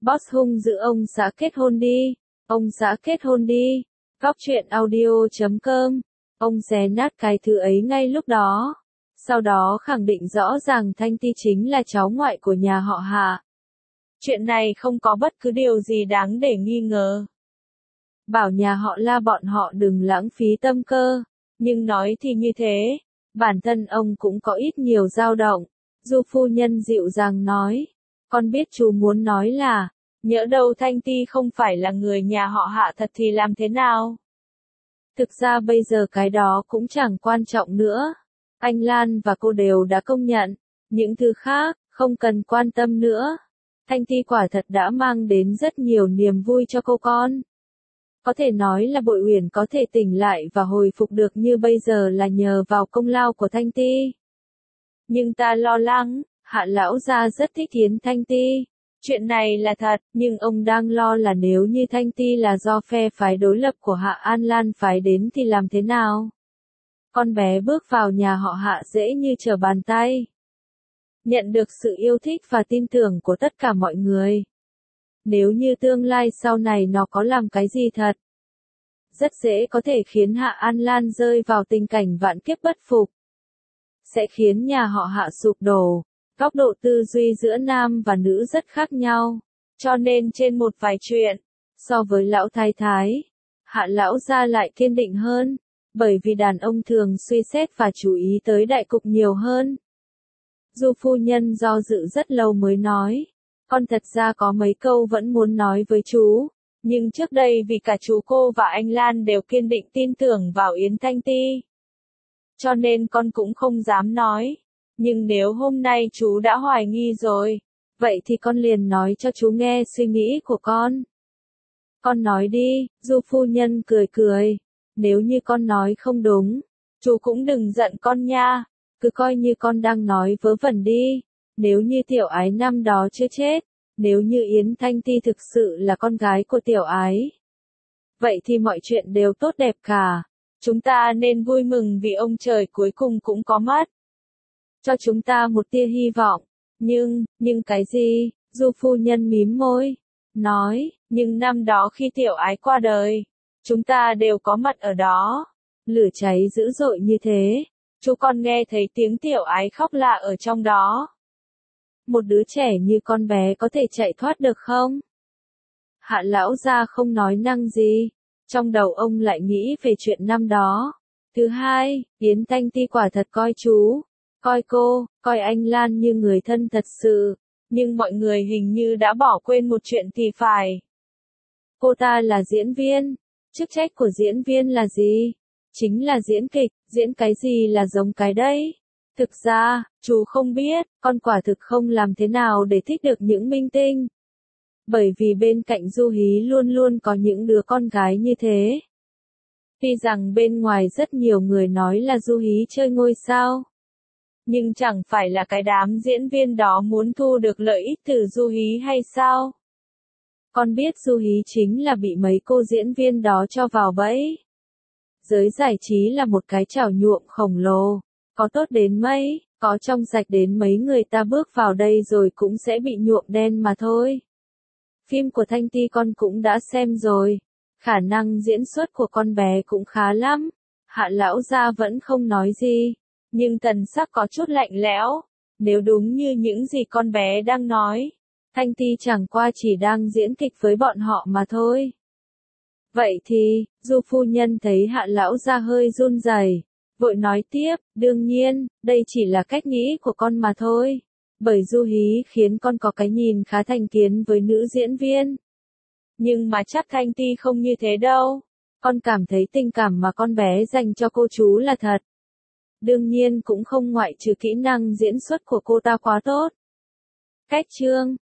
Boss hung dữ ông xã kết hôn đi. Ông xã kết hôn đi. Góc truyện audio.com. Ông xé nát cái thứ ấy ngay lúc đó. Sau đó khẳng định rõ ràng Thanh Ti chính là cháu ngoại của nhà họ Hạ. Chuyện này không có bất cứ điều gì đáng để nghi ngờ. Bảo nhà họ La bọn họ đừng lãng phí tâm cơ. Nhưng nói thì như thế. Bản thân ông cũng có ít nhiều dao động. Du phu nhân dịu dàng nói. Con biết chú muốn nói là, nhỡ đâu Thanh Ti không phải là người nhà họ Hạ thật thì làm thế nào? Thực ra bây giờ cái đó cũng chẳng quan trọng nữa. Anh Lan và cô đều đã công nhận. Những thứ khác, không cần quan tâm nữa. Thanh Ti quả thật đã mang đến rất nhiều niềm vui cho cô con. Có thể nói là Bội Uyển có thể tỉnh lại và hồi phục được như bây giờ là nhờ vào công lao của Thanh Ti. Nhưng ta lo lắng, Hạ lão gia rất thích Yến Thanh Ti. Chuyện này là thật, nhưng ông đang lo là nếu như Thanh Ti là do phe phái đối lập của Hạ An Lan phái đến thì làm thế nào? Con bé bước vào nhà họ Hạ dễ như trở bàn tay. Nhận được sự yêu thích và tin tưởng của tất cả mọi người. Nếu như tương lai sau này nó có làm cái gì thật, rất dễ có thể khiến Hạ An Lan rơi vào tình cảnh vạn kiếp bất phục. Sẽ khiến nhà họ Hạ sụp đổ. Góc độ tư duy giữa nam và nữ rất khác nhau. Cho nên trên một vài chuyện, so với lão thái thái, Hạ lão gia lại kiên định hơn. Bởi vì đàn ông thường suy xét và chú ý tới đại cục nhiều hơn. Du phu nhân do dự rất lâu mới nói. Con thật ra có mấy câu vẫn muốn nói với chú. Nhưng trước đây vì cả chú cô và anh Lan đều kiên định tin tưởng vào Yến Thanh Ti. Cho nên con cũng không dám nói. Nhưng nếu hôm nay chú đã hoài nghi rồi, vậy thì con liền nói cho chú nghe suy nghĩ của con. Con nói đi, Du phu nhân cười cười. Nếu như con nói không đúng, chú cũng đừng giận con nha. Cứ coi như con đang nói vớ vẩn đi. Nếu như Tiểu Ái năm đó chưa chết, nếu như Yến Thanh Ti thực sự là con gái của Tiểu Ái, vậy thì mọi chuyện đều tốt đẹp cả. Chúng ta nên vui mừng vì ông trời cuối cùng cũng có mắt. Cho chúng ta một tia hy vọng. Nhưng cái gì? Du phu nhân mím môi. Nói, nhưng năm đó khi Tiểu Ái qua đời, chúng ta đều có mặt ở đó. Lửa cháy dữ dội như thế. Chú con nghe thấy tiếng Tiểu Ái khóc lạ ở trong đó. Một đứa trẻ như con bé có thể chạy thoát được không? Hạ lão gia không nói năng gì. Trong đầu ông lại nghĩ về chuyện năm đó. Thứ hai, Yến Thanh Ti quả thật coi chú, coi cô, coi anh Lan như người thân thật sự. Nhưng mọi người hình như đã bỏ quên một chuyện thì phải. Cô ta là diễn viên. Chức trách của diễn viên là gì? Chính là diễn kịch. Diễn cái gì là giống cái đấy? Thực ra, chú không biết, con quả thực không làm thế nào để thích được những minh tinh. Bởi vì bên cạnh Du Hí luôn luôn có những đứa con gái như thế. Tuy rằng bên ngoài rất nhiều người nói là Du Hí chơi ngôi sao. Nhưng chẳng phải là cái đám diễn viên đó muốn thu được lợi ích từ Du Hí hay sao? Con biết Du Hí chính là bị mấy cô diễn viên đó cho vào bẫy. Giới giải trí là một cái chảo nhuộm khổng lồ. Có tốt đến mấy, có trong sạch đến mấy người ta bước vào đây rồi cũng sẽ bị nhuộm đen mà thôi. Phim của Thanh Ti con cũng đã xem rồi. Khả năng diễn xuất của con bé cũng khá lắm. Hạ lão gia vẫn không nói gì. Nhưng thần sắc có chút lạnh lẽo. Nếu đúng như những gì con bé đang nói, Thanh Ti chẳng qua chỉ đang diễn kịch với bọn họ mà thôi. Vậy thì, Du phu nhân thấy Hạ lão gia hơi run rẩy, vội nói tiếp, đương nhiên, đây chỉ là cách nghĩ của con mà thôi. Bởi Du Hí khiến con có cái nhìn khá thành kiến với nữ diễn viên. Nhưng mà chắc Thanh Ti không như thế đâu. Con cảm thấy tình cảm mà con bé dành cho cô chú là thật. Đương nhiên cũng không ngoại trừ kỹ năng diễn xuất của cô ta quá tốt. Cách chương